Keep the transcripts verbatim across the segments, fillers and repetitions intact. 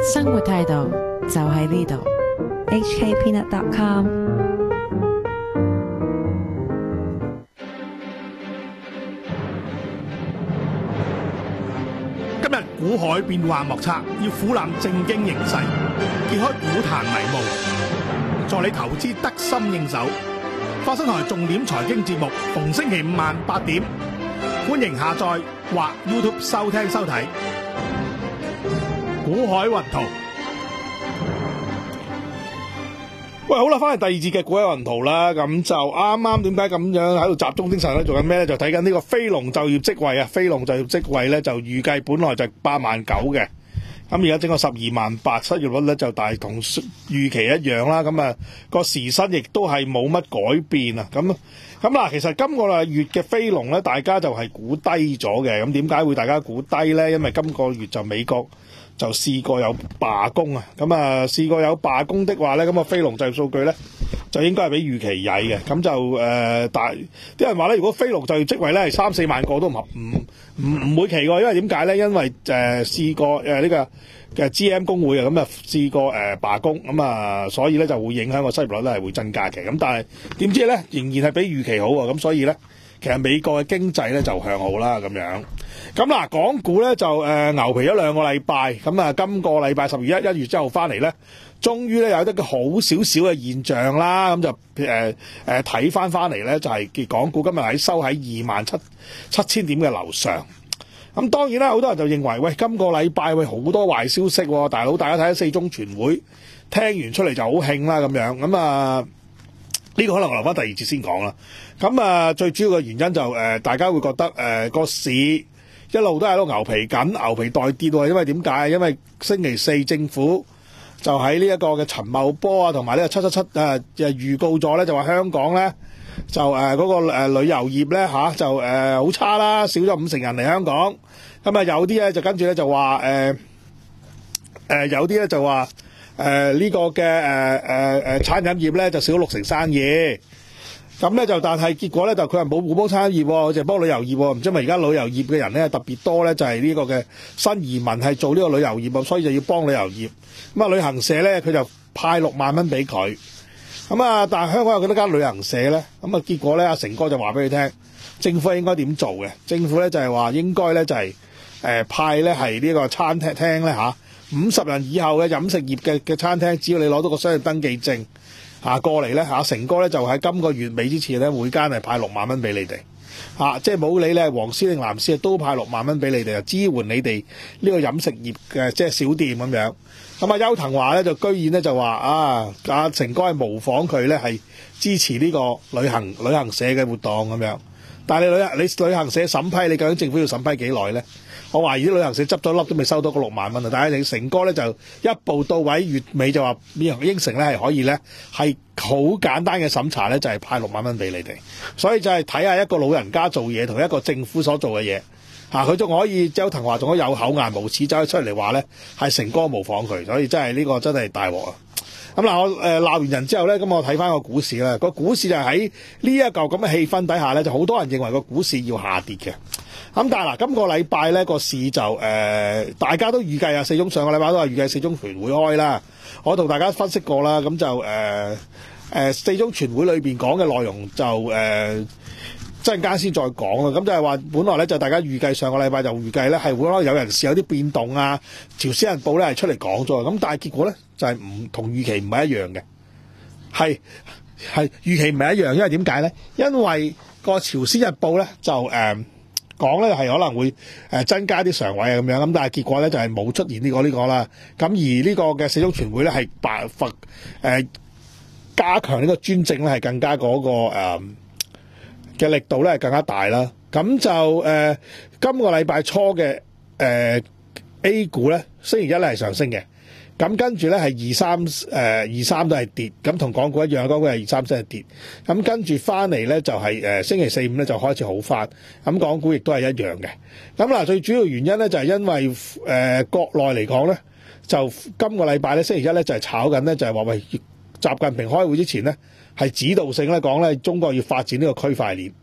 生活態度就喺呢度。 H K peanut dot com。 今日股海變幻莫測，要俯瞰正經形勢，揭開股壇迷霧，助你投資得心應手。發生台重點財經節目，逢星期五晚八點，歡迎下載或 YouTube 收聽收睇。股海雲圖。喂，好啦，翻嚟第二節嘅股海雲圖啦，咁就啱啱點解咁樣喺度集中精神咧？做緊咩咧？就睇緊呢個非農就業職位啊，非農就業職位咧就預計本來就八萬九嘅，咁而家整個十二萬八，失業率咧就大同預期一樣啦。咁啊個時薪亦都係冇乜改變啊。咁咁嗱，其實今個月嘅非農咧，大家就係估低咗嘅。咁點解會大家估低咧？因為今個月就美國就試過有罷工啊，咁啊試過有罷工的話咧，咁啊非農就業數據咧就應該係比預期曳嘅，咁就誒，但係啲人話咧，如果非農就業職位咧係三四萬個都唔唔唔唔會奇喎，因為點解咧？因為誒、呃、試過誒呢、呃這個嘅 G M 工會啊，咁啊試過誒、呃、罷工，咁啊所以咧就會影響個失業率咧係會增加嘅，咁但係點知咧仍然係比預期好啊，咁所以咧其實美國嘅經濟咧就向好啦咁樣。咁嗱，港股咧就誒、呃、牛皮咗兩個禮拜，咁啊今個禮拜十月一一月之後翻嚟咧，終於咧有一個好少少嘅現象啦，咁就誒誒睇翻翻嚟咧，就係、是、港股今日喺收喺二萬七七千點嘅樓上。咁當然啦，好多人就認為喂，今個禮拜喂好多壞消息喎，大佬大家睇下四中全會，聽完出嚟就好興啦咁樣。咁啊呢個可能留翻第二節先講啦。咁啊最主要嘅原因就誒、呃、大家會覺得誒個、呃、市一路都喺度牛皮緊，牛皮待跌喎。因為點解？因為星期四政府就喺呢一個嘅陳茂波啊，同埋呢個七七七誒誒預告咗咧，就話香港咧就誒嗰、呃那個誒、呃、旅遊業咧嚇、啊、就誒好、呃、差啦，少咗五成人嚟香港。咁啊有啲咧就跟住咧就話誒誒有啲咧就話誒呢個嘅誒誒誒餐飲業咧就少咗六成生意。咁咧就，但係結果咧就佢係冇幫餐飲業，就係幫旅遊業。唔知咪而家旅遊業嘅人咧特別多咧，就係呢個嘅新移民係做呢個旅遊業，所以就要幫旅遊業。咁啊，旅行社咧佢就派六萬蚊俾佢。咁啊，但係香港有幾多間旅行社咧？咁啊，結果咧阿成哥就話俾佢聽，政府應該點做嘅？政府咧就係話應該咧就係誒派咧係呢個餐廳廳咧嚇五十人以後嘅飲食業嘅嘅餐廳，只要你攞到個商業登記證。啊，過嚟咧嚇，成哥咧就喺今個月尾之前咧，每間係派六萬蚊俾你哋，嚇、啊，即係冇理咧黃絲定藍絲都派六萬蚊俾你哋，就支援你哋呢個飲食業嘅即係小店咁樣。咁啊，邱騰華咧就居然咧就話啊，阿成哥係模仿佢咧係支持呢個旅行旅行社嘅活動咁樣。但係你旅行你旅行社審批，你究竟政府要審批幾耐咧？我懷疑啲旅行社執咗笠都未收到個六萬蚊啊！但係成哥咧就一步到位，月尾就話應承咧係可以咧係好簡單嘅審查咧，就係派六萬蚊俾你哋。所以就係睇下一個老人家做嘢同一個政府所做嘅嘢嚇，佢仲可以周騰華仲可以有口顏無恥走出嚟話咧係成哥模仿佢，所以真係呢個真係大鑊啊！咁嗱，我誒鬧完人之後咧，咁我睇翻個股市啦。個股市就喺呢一嚿咁嘅氣氛底下咧，就好多人認為個股市要下跌嘅。咁但係嗱，今個禮拜咧個市就誒、呃，大家都預計啊，四中上個禮拜都係預計四中全會開啦。我同大家分析過啦，咁就誒誒、呃呃、四中全會裏邊講嘅內容就誒陣間先再講啦。咁就係話，本來咧就大家預計上個禮拜就預計咧係會可能有人事有啲變動啊，朝鮮日報咧係出嚟講咗，咁但係結果咧就係唔同預期唔係一樣嘅，係係預期唔係一樣，因為點解咧？因為個朝鮮日報咧就誒。呃講咧係可能會誒增加啲常委啊咁樣，咁但係結果咧就係冇出現呢個呢個啦。咁而呢個嘅四中全會咧係白佛誒加強呢個專政咧係更加嗰個誒嘅力度咧係更加大啦。咁就誒今個禮拜初嘅誒 A 股咧星期一咧係上升嘅。咁跟住咧係二三誒二三都係跌，咁同港股一樣，港股係二三先係跌。咁跟住翻嚟咧就係、是、誒、呃、星期四五咧就開始好翻，咁港股亦都係一樣嘅。咁嗱，最主要原因咧就係、是、因為誒、呃、國內嚟講咧，就今個禮拜咧星期一咧就係、是、炒緊咧就係、是、話喂，習近平開會之前咧係指導性咧講咧中國要發展呢個區塊鏈。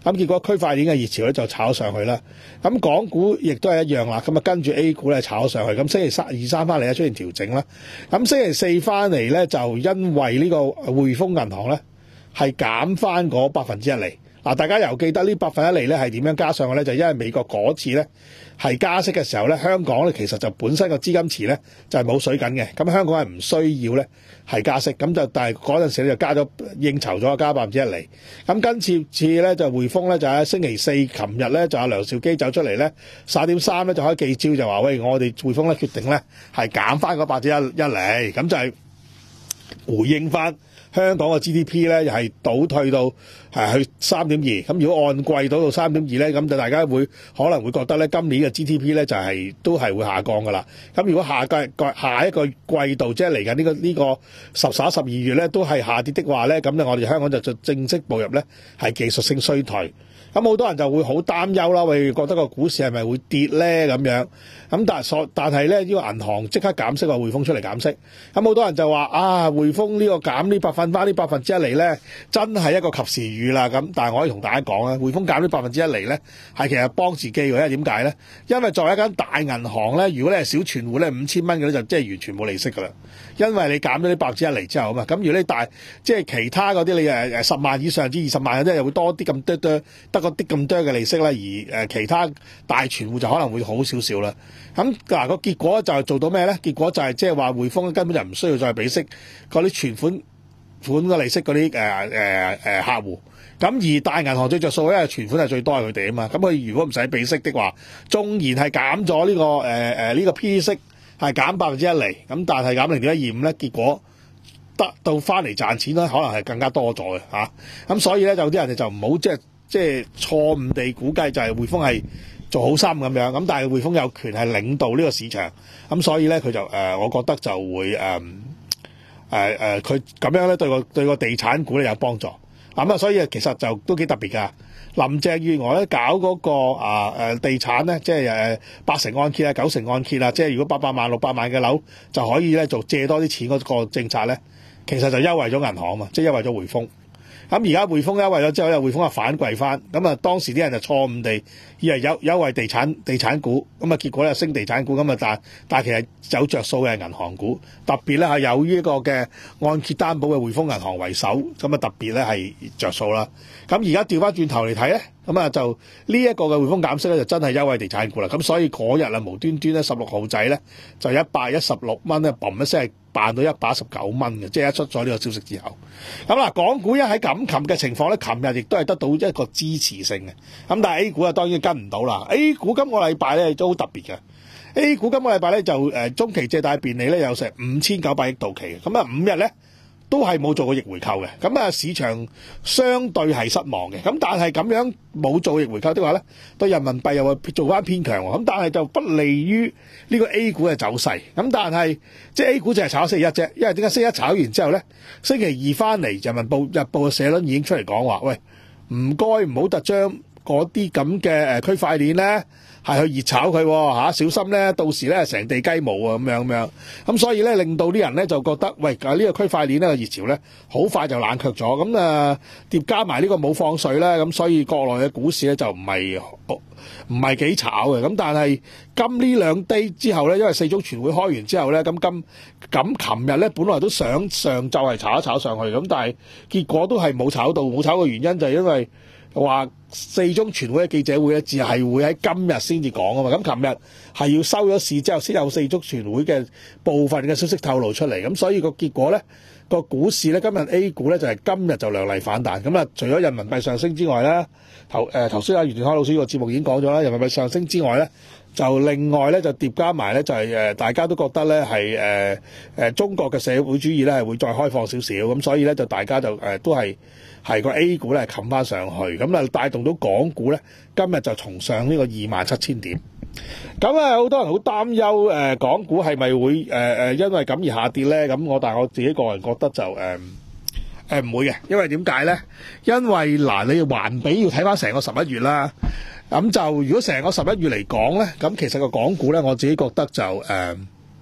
咁結果區塊鏈嘅熱潮咧就炒上去啦。咁港股亦都係一樣啦。咁啊跟住 A 股咧炒上去。咁星期三二三翻嚟咧出現調整啦。咁星期四翻嚟咧就因為呢個匯豐銀行咧係減翻嗰百分之一厘。嗱，大家又記得呢百分一厘咧係點樣加上去咧？就因為美國嗰次咧係加息嘅時候咧，香港咧其實就本身個資金池咧就係冇水緊嘅，咁香港係唔需要咧係加息，咁就但係嗰陣時咧就加咗應酬咗加百分之一厘。咁今次次咧就匯豐咧就喺星期四，琴日咧就有梁兆基走出嚟咧，十一點三咧就開記招就話喂，我哋匯豐咧決定咧係減翻嗰百分之一一厘，咁就係回應翻香港嘅 G D P 咧又係倒退到係去三點二，咁如果按季倒到三點二咧，咁就大家會可能會覺得咧今年嘅 G D P 咧就係、是、都係會下降噶啦。咁如果下季下一個季度即係嚟緊呢個呢、這個十十一十二月咧都係下跌的話咧，咁咧我哋香港就就正式步入咧係技術性衰退。咁好多人就會好擔憂啦，會覺得個股市係咪會跌咧咁樣？咁但係所但係咧呢個銀行即刻減息，話匯豐出嚟減息。咁好多人就話啊，匯豐呢個減呢百分翻呢百分之一厘咧，真係一個及時雨啦。咁但係我可以同大家講啊，匯豐減呢百分之一厘咧，係其實幫自己嘅。因為點解咧？因為作為一間大銀行咧，如果你係小存戶咧，五千蚊嘅咧就即係完全冇利息噶啦。因為你減咗呢百分之一厘之後啊嘛，咁如果你大即係其他嗰啲你誒誒十萬以上至二十萬嗰啲又會多啲咁多多得個啲咁多嘅利息啦，而誒其他大存戶就可能會好少少啦。咁嗱個結果就係做到咩咧？結果就係即係話匯豐根本就唔需要再俾息嗰啲存款款嘅利息嗰啲誒誒誒客戶。咁而大銀行最着數咧，存款係最多係佢哋啊嘛。咁佢如果唔使俾息的話，縱然係減咗呢個誒誒呢個 P 息係減百分之一厘，咁但係減零點一二五咧，結果得到翻嚟賺錢咧，可能係更加多咗嘅嚇。咁所以咧，就啲人哋就唔好即係即係錯誤地估計就係匯豐係做好心咁樣。咁但係匯豐有權係領導呢個市場，咁所以咧佢就誒、呃，我覺得就會誒誒誒，佢咁樣咧對個對個地產股咧有幫助。咁啊，所以其實就都幾特別㗎。林鄭月娥咧搞嗰、那個啊誒地產咧，即係誒八成按揭啊、九成按揭啊，即係如果八百萬、六百萬嘅樓就可以咧做借多啲錢嗰個政策咧，其實就優惠咗銀行啊嘛，即係優惠咗匯豐。咁而家匯豐優惠咗之後，又匯豐啊反貴翻，咁啊當時啲人就錯誤地以為優優惠地產地產股，咁啊結果咧升地產股，咁啊但但係其實有着數嘅銀行股，特別咧係有呢個嘅按揭擔保嘅匯豐銀行為首，咁啊特別咧係着數啦。咁而家調翻轉頭嚟睇咧，咁啊就呢一個嘅匯豐減息咧就真係優惠地產股啦。咁所以嗰日啊無端端咧十六號仔咧就一百一十六蚊咧，嘣一聲係彈到一百一十九蚊嘅，即係一出咗呢個消息之後。咁嗱，港股一喺咁琴嘅情況咧，琴日亦都係得到一個支持性嘅。咁但係 A 股啊當然跟唔到啦。A 股今個禮拜咧都好特別嘅。A 股今個禮拜咧就誒中期借貸便利咧有成五千九百億到期嘅，咁啊五日咧都係冇做過逆回購嘅，咁啊市場相對係失望嘅。咁但係咁樣冇做逆回購的話咧，對人民幣又會做翻偏強喎。咁但係就不利於呢個 A 股嘅走勢。咁但係即係 A 股就係炒星期一啫，因為點解星期一炒完之後咧，星期二翻嚟人民報日報嘅社論已經出嚟講話，喂唔該唔好特將嗰啲咁嘅誒區塊鏈咧係去熱炒佢嚇、啊，小心咧到時咧成地雞毛啊咁樣咁樣，咁所以咧令到啲人咧就覺得喂啊、這個、呢個區塊鏈咧個熱潮咧好快就冷卻咗，咁啊疊加埋呢個冇放水咧，咁所以國內嘅股市咧就唔係唔係幾炒嘅，咁但係今呢兩日之後咧，因為四中全會開完之後咧，咁今咁琴日咧本來都想上晝係炒一炒上去，咁但係結果都係冇炒到，冇炒嘅原因就係因為話四中全會嘅記者會咧，只係會喺今日先至講啊嘛。咁琴日係要收咗市之後，先有四中全會嘅部分嘅消息透露出嚟。咁所以個結果咧，個股市咧今日 A 股咧就係、是、今日就亮麗反彈。咁啊，除咗人民幣上升之外咧，頭誒頭先阿袁健康老師個節目已經講咗啦，人民幣上升之外咧，就另外咧就疊加埋咧就係、是、誒大家都覺得咧係誒誒中國嘅社會主義咧係會再開放少少。咁所以咧就大家就誒、呃、都係。係個 A 股咧冚翻上去，咁啊帶動到港股咧今日就重上呢個二萬七千點。咁啊好多人好擔憂誒、呃、港股係咪會誒誒、呃、因為咁而下跌咧？咁我但係我自己個人覺得就誒誒唔會嘅，因為點解咧？因為嗱、呃、你環比要睇翻成個十一月啦，咁就如果成個十一月嚟講咧，咁其實個港股咧我自己覺得就誒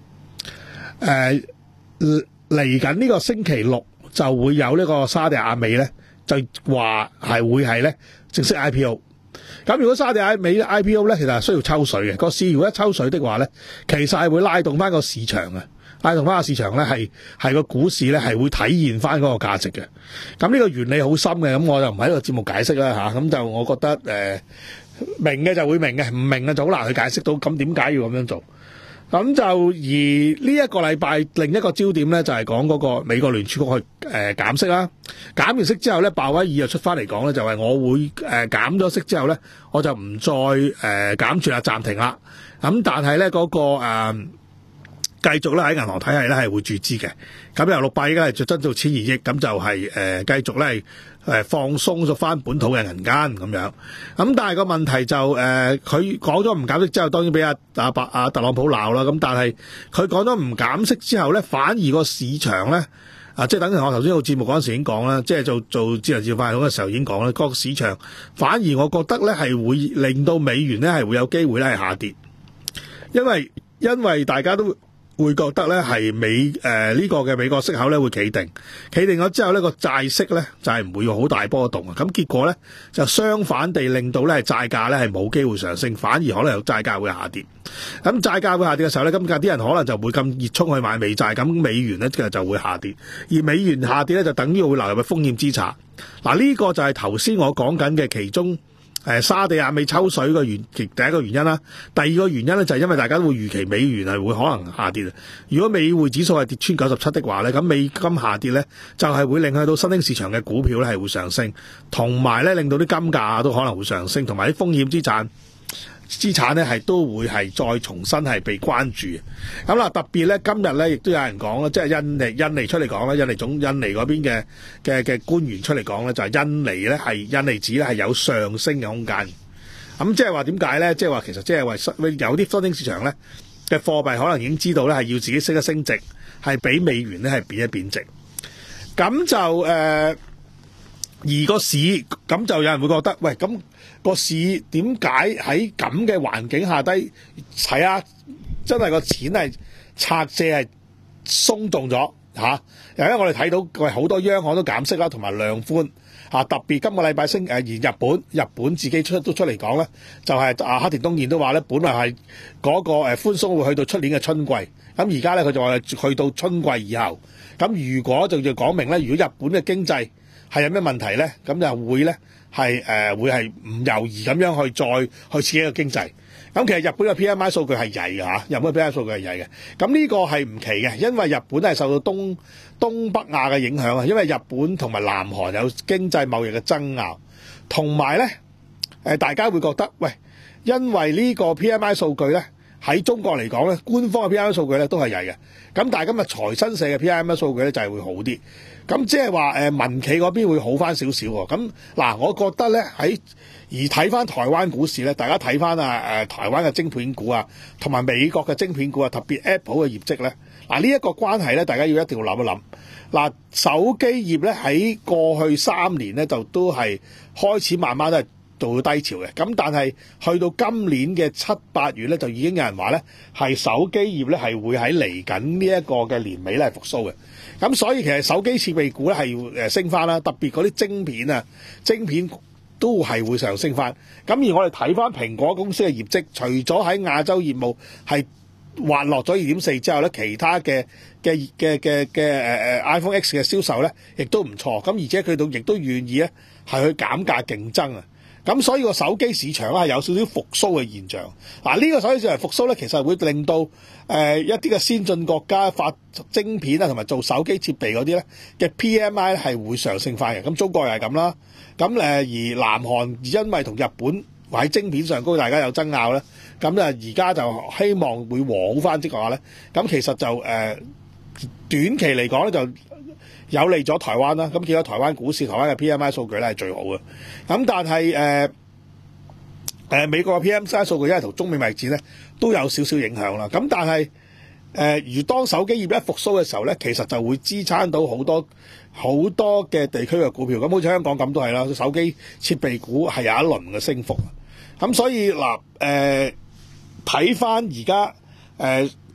誒嚟緊呢個星期六就會有呢個沙地阿美咧。 就話係會係咧正式 I P O。咁如果沙地阿美 I P O 咧，其實係需要抽水嘅。個市如果一抽水的話咧，其實係會拉動翻個市場嘅，拉動翻個市場咧係係個股市咧係會體現翻嗰個價值嘅。咁呢個原理好深嘅，咁我就唔喺呢個節目解釋啦吓。咁就我覺得誒、呃、明嘅就會明嘅，唔明嘅就好難去解釋到。咁點解要咁樣做？咁就而呢一個禮拜另一個焦點咧，就係講嗰個美國聯儲局去誒減息啦。減完息之後咧，鮑威爾又出翻嚟講咧，就係我會誒減咗息之後咧，我就唔再誒減住啦，暫停啦。咁但係咧嗰個誒繼續咧喺銀行體系咧係會注資嘅。咁由六百億咧係增到千二億，咁就係誒繼續咧係誒放鬆咗翻本土嘅銀根咁樣。咁但係個問題就誒佢講咗唔減息之後，當然俾阿阿伯阿特朗普鬧啦。咁但係佢講咗唔減息之後咧，反而個市場咧啊，即係等於我頭先做節目嗰陣時已經講啦，即係做做智能自動化嘅時候已經講啦，個市場反而我覺得咧係會令到美元咧係會有機會咧係下跌，因為因為大家都會覺得咧係美誒呢、呃這個嘅美國息口咧會企定，企定咗之後呢個債息咧就係唔會有好大波動啊。咁結果咧就相反地令到咧係債價咧係冇機會上升，反而可能有債價會下跌。咁債價會下跌嘅時候咧，今屆啲人可能就會咁熱衷去買美債，咁美元咧就就會下跌。而美元下跌咧就等於會流入去風險資產。嗱、這、呢個就係頭先我講緊嘅其中。誒沙地亞美抽水嘅原其第一個原因啦，第二個原因咧就係因為大家都會預期美元係會可能下跌。如果美匯指數係跌穿九十七的話咧，咁美金下跌咧就係會令去到新興市場嘅股票咧係會上升，同埋咧令到啲金價都可能會上升，同埋啲風險資產資產咧係都會係再重新係被關注。咁啦，特別咧今日咧亦都有人講啦，即係印尼印尼出嚟講啦，印尼總印尼嗰邊嘅嘅嘅官員出嚟講咧，就係印尼咧係印尼紙咧係有上升嘅空間。咁即係話點解咧？即係話其實即係話有啲新興市場咧嘅貨幣可能已經知道咧係要自己識得升值，係比美元咧係貶一貶值。咁就誒、呃，而個市咁就有人會覺得，喂咁。個市點解喺咁嘅環境下低睇下，真係個錢係拆借係鬆動咗嚇？因為我哋睇到喂好多央行都減息啦，同埋量寬嚇。特別今個禮拜升誒，而日本日本自己出都出嚟講咧，就係、是、啊黑田東彥都話咧，本來係嗰個誒寬鬆會去到出年嘅春季，咁而家咧佢就話去到春季以後。咁如果就就講明咧，如果日本嘅經濟係有咩問題咧，咁就會咧。係誒、呃、會係唔猶豫咁樣去再去刺激個經濟。咁其實日本嘅 P M I 數據係曳嘅嚇，日本嘅 P M I 數據係曳嘅。咁呢個係唔奇嘅，因為日本係受到東東北亞嘅影響啊。因為日本同埋南韓有經濟貿易嘅爭拗，同埋咧誒大家會覺得喂，因為呢個 P M I 數據咧喺中國嚟講咧，官方嘅 P M I 數據咧都係曳嘅。咁但係今日財新社嘅 P M I 數據咧就係會好啲。咁即係話誒民企嗰邊會好翻少少喎。咁嗱，我覺得咧喺而睇翻台灣股市咧，大家睇翻啊誒台灣嘅晶片股啊，同埋美國嘅晶片股啊，特別 Apple 嘅業績咧，嗱呢一個關係咧，大家要一定要諗一諗。嗱，手機業咧喺過去三年咧就都係開始慢慢都係做到低潮嘅。咁但係去到今年嘅七八月咧，就已經有人話咧係手機業咧係會喺嚟緊呢一個嘅年尾咧係復甦嘅。咁所以其實手機設備股咧係要誒升翻啦，特別嗰啲晶片啊，晶片都係會上升翻。咁而我哋睇翻蘋果公司嘅業績，除咗喺亞洲業務係滑落咗二點四之後咧，其他嘅嘅嘅嘅嘅誒誒 iPhone X 嘅銷售咧，亦都唔錯。咁而且佢哋亦都願意咧係去減價競爭啊。咁所以個手機市場咧係有少少復甦嘅現象。嗱，呢個手機市場復甦咧，其實會令到誒、呃、一啲嘅先進國家發晶片啊，同埋做手機設備嗰啲咧嘅 P M I 係會上升翻嘅。咁中國又係咁啦。咁誒而南韓因為同日本喺晶片上高大家有爭拗咧，咁啊而家就希望會和好翻之話咧，咁其實就誒、呃、短期嚟講咧就有利咗台灣啦，咁見到台灣股市、台灣嘅 P M I 數據咧係最好嘅。咁但係誒誒美國嘅 P M I 數據因為同中美貿易戰咧都有少少影響啦。咁但係誒、呃，如當手機業一復甦嘅時候咧，其實就會支撐到好多好多嘅地區嘅股票。咁好似香港咁都係啦，手機設備股係有一輪嘅升幅。咁所以嗱誒睇翻而家誒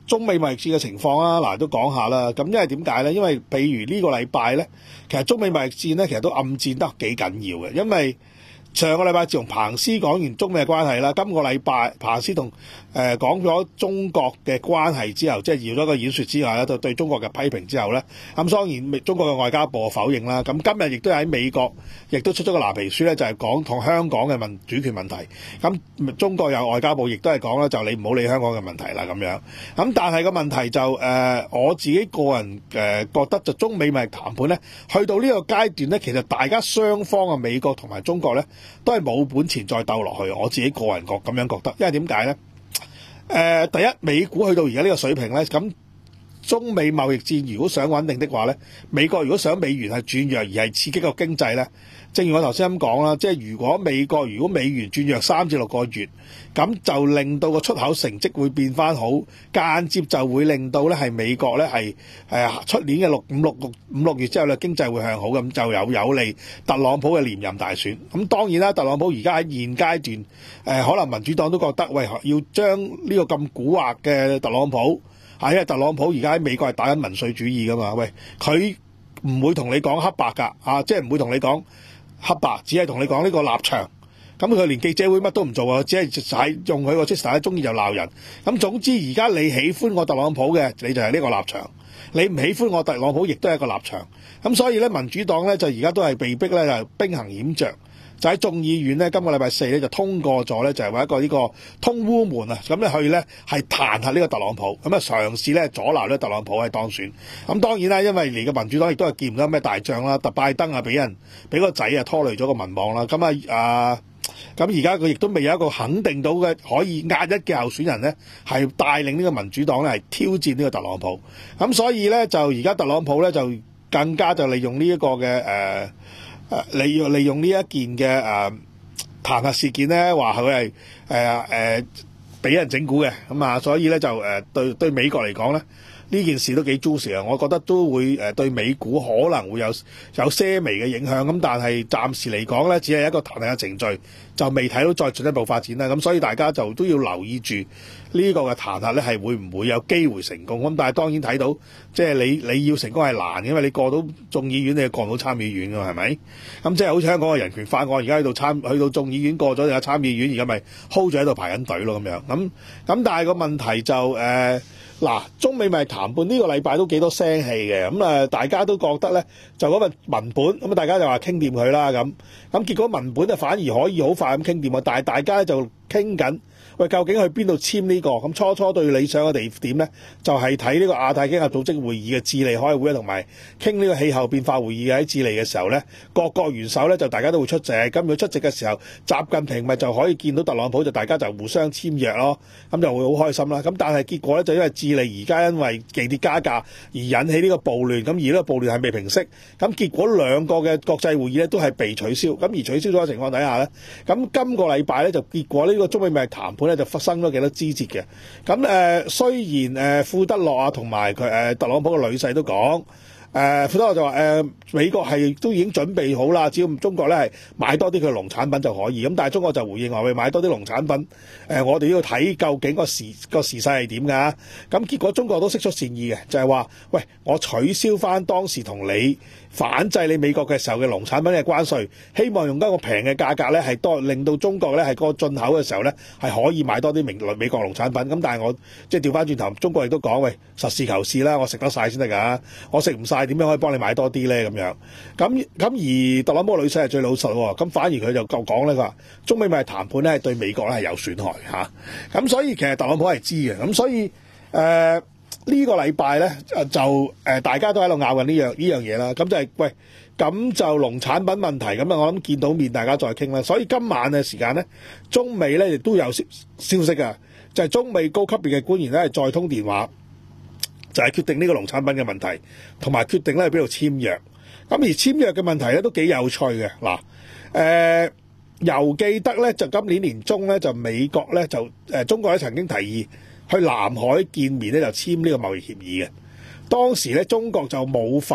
中美貿易戰嘅情況啦，嗱都講下啦。咁因為點解咧？因為譬如呢個禮拜咧，其實中美貿易戰咧，其實都暗戰得幾緊要嘅，因為上個禮拜自從彭斯講完中美嘅關係啦，今個禮拜彭斯同誒講咗中國嘅關係之後，即係搖咗個演説之後咧，就對中國嘅批評之後咧，咁當然中國嘅外交部否認啦。咁今日亦都喺美國，亦都出咗個藍皮書咧，就係講同香港嘅民主權問題。咁中國有外交部亦都係講啦，就你唔好理香港嘅問題啦咁樣。咁但係個問題就誒、呃，我自己個人誒覺得就中美貿易談判咧，去到呢個階段咧，其實大家雙方嘅美國同埋中國咧，都係冇本錢再鬥落去，我自己個人覺咁樣覺得，因為點解呢？誒、呃，第一，美股去到而家呢個水平呢，咁中美貿易戰如果想穩定的話呢，美國如果想美元係轉弱而係刺激個經濟呢，正如我頭先咁講啦，即係如果美國如果美元轉弱三至六個月，咁就令到個出口成績會變翻好，間接就會令到咧係美國咧係誒出年嘅六五六六五六月之後咧經濟會向好，咁就有有利特朗普嘅連任大選。咁當然啦，特朗普而家喺現階段誒、呃，可能民主黨都覺得喂，要將呢個咁蠱惑嘅特朗普，係因為特朗普而家喺美國係打緊民粹主義噶嘛，喂，佢唔會同你講黑白㗎，啊，即係唔會同你講黑白，只係同你講呢個立場。咁佢連記者會乜都唔做啊，只係喺用佢個 Twitter， 中意就鬧人。咁總之而家你喜歡我特朗普嘅，你就係呢個立場；你唔喜歡我特朗普，亦都係一個立場。咁所以咧，民主黨咧就而家都係被逼咧就兵行險著，就喺眾議院咧今個禮拜四咧就通過咗咧就係話一個呢個通烏門啊，咁咧去咧係彈劾呢個特朗普，咁啊嘗試咧阻撓呢特朗普係當選。咁當然啦，因為嚟個民主黨亦都係見唔到咩大將啦，特拜登啊俾人俾個仔啊拖累咗個民望啦，咁啊啊〜咁而家佢亦都未有一個肯定到嘅可以壓一嘅候選人呢，係帶領呢個民主黨咧係挑戰呢個特朗普。咁所以呢，就而家特朗普呢，就更加就利用呢一個嘅誒誒利用利用呢一件嘅誒彈劾事件呢，話佢係誒誒俾人整蠱嘅咁啊，所以呢，就誒、呃、對對美國嚟講呢。呢件事都幾 juicy 啊！我覺得都會誒對美股可能會有有些微嘅影響，咁但係暫時嚟講咧，只係一個彈劾嘅程序，就未睇到再進一步發展啦。咁所以大家就都要留意住呢個嘅彈劾咧，係會唔會有機會成功？咁但係當然睇到，即係你你要成功係難，因為你過到眾議院，你係過唔到參議院㗎嘛，係咪？咁即係好似香港嘅人權法案，而家喺度參去到眾議院過咗，有參議院而家咪 hold 住喺度排緊隊咯咁樣。咁咁但係個問題就誒。呃嗱，中美咪談判呢個禮拜都幾多聲氣嘅，咁啊大家都覺得咧就嗰個文本，咁啊大家就話傾掂佢啦咁，咁結果文本就反而可以好快咁傾掂啊，但係大家就傾緊。喂，究竟去邊度簽呢個？咁初初最理想嘅地點呢，就係睇呢個亞太經合組織會議嘅智利開會，同埋傾呢個氣候變化會議喺智利嘅時候呢，各國元首呢，就大家都會出席。咁佢出席嘅時候，習近平咪就可以見到特朗普，就大家就互相簽約咯，咁就會好開心啦。咁但係結果呢，就因為智利而家因為地鐵加價而引起呢個暴亂，咁而呢個暴亂係未平息，咁結果兩個嘅國際會議呢，都係被取消。咁而取消咗嘅情況底下呢，咁今個禮拜呢，就結果呢個中美貿易談判咧就發生咗幾多枝節嘅，咁誒、呃、雖然誒庫、呃、德洛啊同埋佢誒特朗普嘅女婿都講，誒、呃、庫德洛就話誒、呃、美國係都已經準備好啦，只要中國咧係買多啲佢農產品就可以，咁但係中國就回應話喂，買多啲農產品，誒、呃、我哋要睇究竟個時個時勢係點㗎，咁結果中國都釋出善意嘅，就係、是、話喂，我取消翻當時同你反制你美國嘅時候嘅農產品嘅關稅，希望用一個平嘅價格咧，係多令到中國咧係個進口嘅時候咧係可以買多啲美美國農產品。咁但係我即係調翻轉頭，中國亦都講喂，實事求是啦，我食得晒先得㗎，我食唔晒點樣可以幫你買多啲咧咁樣？咁咁而特朗普女婿係最老實喎，咁反而佢就夠講咧，佢話中美咪談判咧係對美國咧係有損害嚇。咁、啊、所以其實特朗普係知嘅，咁所以誒。呃個呢個禮拜咧就誒、呃、大家都喺度拗緊呢樣呢樣嘢啦，咁就係、是、喂，咁就農產品問題咁啊，我諗見到面大家再傾啦。所以今晚嘅時間咧，中美咧亦都有消消息啊，就係、是、中美高級別嘅官員咧係再通電話，就係、是、決定呢個農產品嘅問題，同埋決定咧喺邊度簽約。咁而簽約嘅問題咧都幾有趣嘅嗱，誒猶記得咧就今年年中咧就美國咧就誒、呃、中國咧曾經提議去南海見面咧就簽呢個貿易協議嘅，當時咧中國就冇反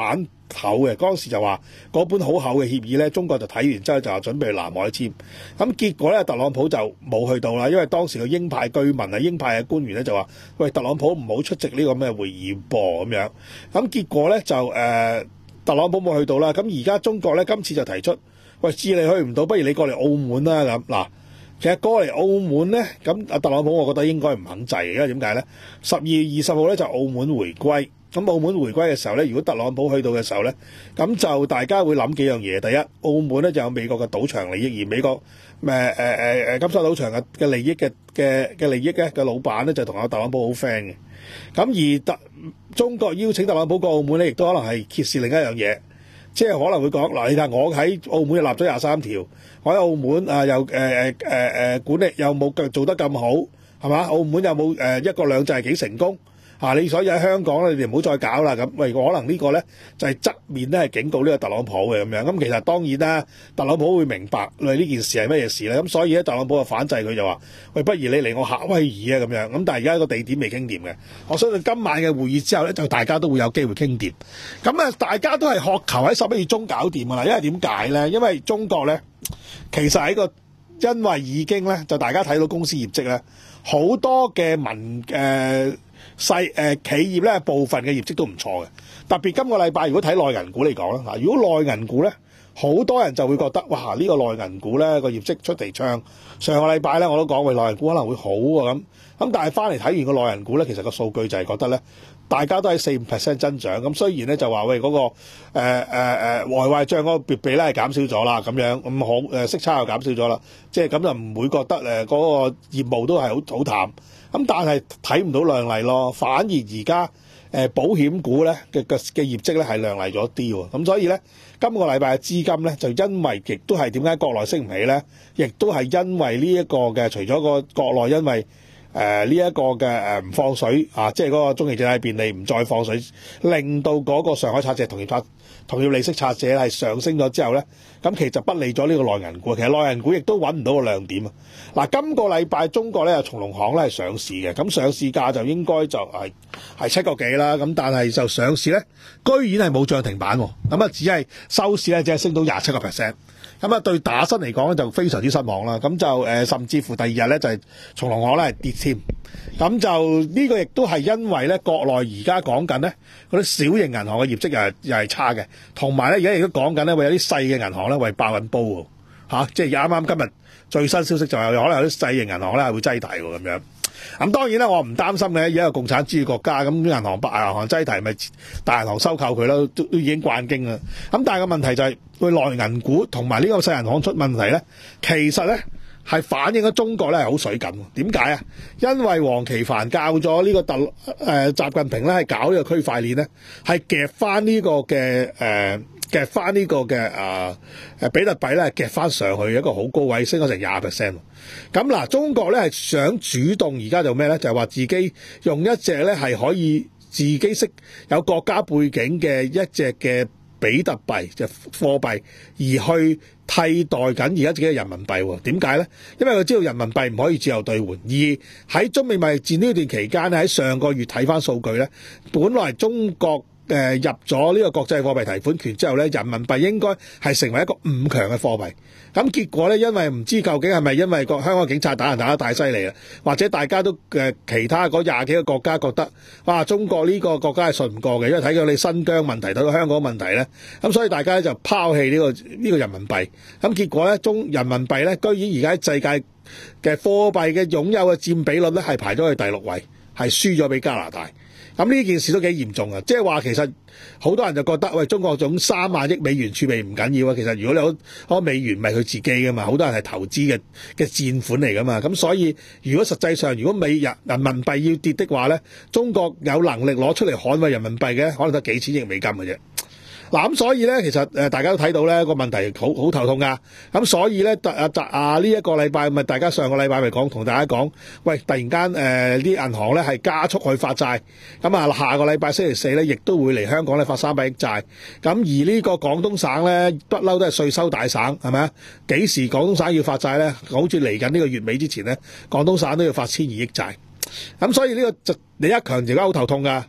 厚嘅，嗰時就話嗰本好厚嘅協議咧，中國就睇完之後就話準備南海簽。咁結果咧，特朗普就冇去到啦，因為當時個鷹派居民啊、鷹派嘅官員咧就話：喂，特朗普唔好出席呢個咩會議噃咁樣。咁結果咧就誒、呃，特朗普冇去到啦。咁而家中國咧今次就提出：喂，知你去唔到，不如你過嚟澳門啦咁嗱。其實過嚟澳門咧，咁阿特朗普我覺得應該唔肯制嘅，因為點解咧？十二月二十號咧就澳門回歸。咁澳門回歸嘅時候咧，如果特朗普去到嘅時候咧，咁就大家會諗幾樣嘢。第一，澳門咧就有美國嘅賭場利益，而美國誒誒誒誒金沙賭場嘅嘅利益嘅嘅嘅利益咧嘅老闆咧就同阿特朗普好 friend 嘅。咁而特中國邀請特朗普過澳門咧，亦都可能係揭示另一樣嘢，即係可能會講嗱，你睇我喺澳門立咗廿三條，我喺澳門啊又誒誒誒誒管理又冇做得咁好，係嘛？澳門又冇誒一國兩制係幾成功。啊！你所以喺香港咧，你哋唔好再搞啦咁。喂，可能呢個咧就係側面咧係警告呢個特朗普嘅咁樣。咁其實當然啦，特朗普會明白喂呢件事係乜嘢事咧。咁所以咧，特朗普就反制佢就話：喂，不如你嚟我夏威夷啊咁樣。咁但係而家個地點未傾掂嘅。我相信今晚嘅會議之後咧，就大家都會有機會傾掂。咁啊，大家都係渴求喺十一月中搞掂㗎啦。因為點解咧？因為中國咧其實喺個因為已經咧就大家睇到公司業績咧，好多嘅民誒。呃細誒、呃、企業咧部分嘅業績都唔錯嘅，特別今個禮拜如果睇內銀股嚟講啦，嗱，如果內銀股咧，好多人就會覺得哇，呢、這個內銀股咧個業績出嚟唱，上個禮拜咧我都講喂，內銀股可能會好喎咁，咁但係翻嚟睇完個內銀股咧，其實個數據就係覺得咧，大家都係四五 percent 增長，咁雖然咧就話喂嗰、那個誒誒誒外壞賬嗰個別比咧係減少咗啦，咁樣咁好誒息差又減少咗啦，即係咁就唔會覺得誒嗰、那個業務都係好好淡。咁但係睇唔到亮麗咯，反而而家誒保險股咧嘅嘅嘅業績咧係亮麗咗啲喎，咁所以咧今個禮拜嘅資金咧就因為亦都係點解國內升唔起咧，亦都係因為呢一個嘅除咗個國內因為誒呢一個嘅誒唔放水啊，即係嗰個中期借貸便利唔再放水，令到嗰個上海拆借同業拆同業利息拆借係上升咗之後咧，咁其實不利咗呢個內銀股。其實內銀股亦都揾唔到個亮點啊！嗱，今個禮拜中國咧有松隆行咧係上市嘅，咁上市價就應該就係係七個幾啦，咁但係就上市咧，居然係冇漲停板喎，咁啊只係收市咧只係升到廿七個 percent。咁啊，對打新嚟講咧就非常之失望啦。咁就誒、呃，甚至乎第二日咧就係松隆行咧係跌添。咁就呢個亦都係因為咧國內而家講緊咧嗰啲小型銀行嘅業績又係又係差嘅，同埋咧而家亦都講緊咧會有啲細嘅銀行咧為爆緊煲喎嚇，即係啱啱今日最新消息就有可能有啲細型銀行咧係會擠提喎咁樣。咁當然啦，我唔擔心嘅，而家個共產主義國家，咁銀行白銀行擠提咪大銀行收購佢啦，都都已經慣經啦。咁但係個問題就係，佢內銀股同埋呢個細銀行出問題咧，其實咧係反映咗中國咧係好水緊。點解啊？因為黃奇帆教咗呢個特誒、呃、習近平咧係搞呢個區塊鏈咧，係夾翻呢個嘅誒。呃夾翻呢個嘅誒誒比特幣咧，夾翻上去一個好高位，升咗成廿 percent。咁嗱，中國咧係想主動而家做咩咧？就係、是、話自己用一隻咧係可以自己識有國家背景嘅一隻嘅比特幣就貨幣，而去替代緊而家自己嘅人民幣。點解咧？因為佢知道人民幣唔可以自由兌換，而喺中美貿易戰呢段期間咧，喺上個月睇翻數據咧，本來中國誒、呃、入咗呢個國際貨幣提款權之後咧，人民幣應該係成為一個五強嘅貨幣。咁結果咧，因為唔知究竟係咪因為個香港警察打人打得太犀利啦，或者大家都誒、呃、其他嗰廿幾個國家覺得哇，中國呢個國家係信唔過嘅，因為睇到你新疆問題，睇到香港問題咧，咁所以大家咧就拋棄呢、呢個呢、呢個人民幣。咁結果咧，中人民幣咧，居然而家喺世界嘅貨幣嘅擁有嘅佔比率咧，係排咗去第六位，係輸咗俾加拿大。咁呢件事都幾嚴重啊！即係話其實好多人就覺得喂，中國總三萬億美元儲備唔緊要啊。其實如果你好多美元唔係佢自己噶嘛，好多人係投資嘅嘅佔款嚟噶嘛。咁所以如果實際上如果美日人民幣要跌的話咧，中國有能力攞出嚟捍衛人民幣嘅，可能得幾千億美金嘅啫。嗱咁所以咧，其實誒大家都睇到咧個問題好好頭痛噶。咁所以咧，啊啊呢一個禮拜咪大家上個禮拜咪講同大家講，喂，突然間誒啲銀行咧係加速去發債，咁啊下個禮拜星期四咧亦都會嚟香港咧發三百億債。咁而呢個廣東省咧不嬲都係稅收大省，係咪啊？幾時廣東省要發債咧？好似嚟緊呢個月尾之前咧，廣東省都要發千二億債。咁所以呢個就李克強而家好頭痛噶。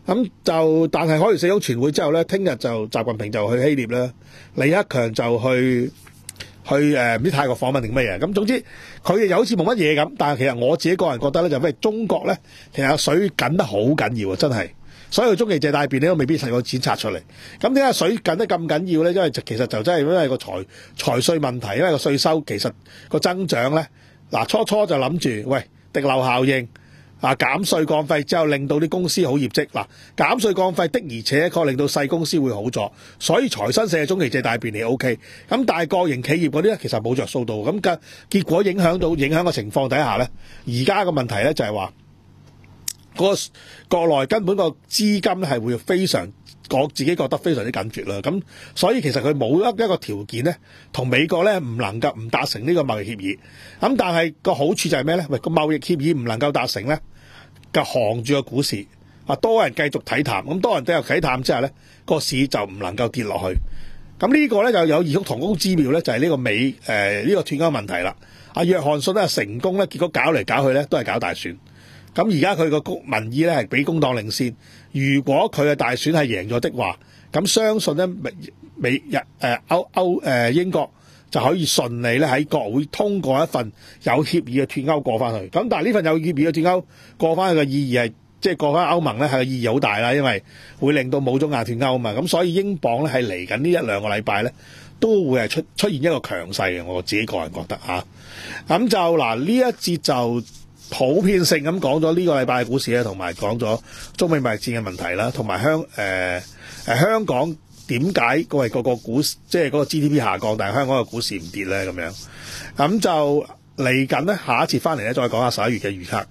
咁就但係海員四中全會之後咧，聽日就習近平就去希臘啦，李克強就去去誒唔知泰國訪問定乜嘢。咁總之佢哋又好似冇乜嘢咁，但係其實我自己個人覺得咧，就咩中國咧其實水緊得好緊要啊，真係。所以中期借貸便咧都未必使個錢拆出嚟。咁點解水緊得咁緊要咧？因為其實就真係因為個財財稅問題，因為個稅收其實個增長咧，嗱初初就諗住喂滴漏效應啊，減稅降費之後令到啲公司好業績。嗱減稅降費的而且確令到細公司會好咗，所以財新社嘅中期借貸便利 O K。咁但係個營企業嗰啲咧其實冇着數到，咁嘅結果影響到影響嘅情況底下咧，而家個問題咧就係話。個國內根本個資金咧係會非常，我自己覺得非常之緊缺啦。咁所以其實佢冇一一個條件咧，同美國咧唔能夠唔達成呢個貿易協議。咁但係個好處就係咩咧？喂，個貿易協議唔能夠達成咧，就行住個股市啊，多人繼續睇淡。咁多人繼續睇淡之後咧，個市就唔能夠跌落去。咁呢個咧就有異曲同工之妙咧，就係呢個美誒呢、呃呢個脫歐問題啦。阿約翰遜咧成功咧，結果搞嚟搞去咧都係搞大選。咁而家佢個民意咧係比工黨領先，如果佢嘅大選係贏咗的話，咁相信咧美美日誒歐歐誒英國就可以順利咧喺國會通過一份有協議嘅脫歐過翻去。咁但係呢份有協議嘅脫歐過翻去嘅意義係即係過翻歐盟咧係個意義好大啦，因為會令到冇咗亞脫歐嘛。咁所以英鎊咧係嚟緊呢一兩個禮拜咧都會係出出現一個強勢嘅，我自己個人覺得嚇。咁就嗱呢一節就。普遍性咁講咗呢個禮拜嘅股市咧，同埋講咗中美貿易戰嘅問題啦，同埋香誒誒香港點解佢係個個股即係嗰個 G D P 下降，但係香港嘅股市唔跌咧咁樣。咁就嚟緊咧，下一節翻嚟咧，再講下十一月嘅預測。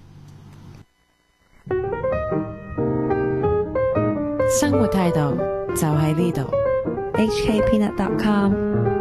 生活態度就喺呢度。 H K Peanut dot com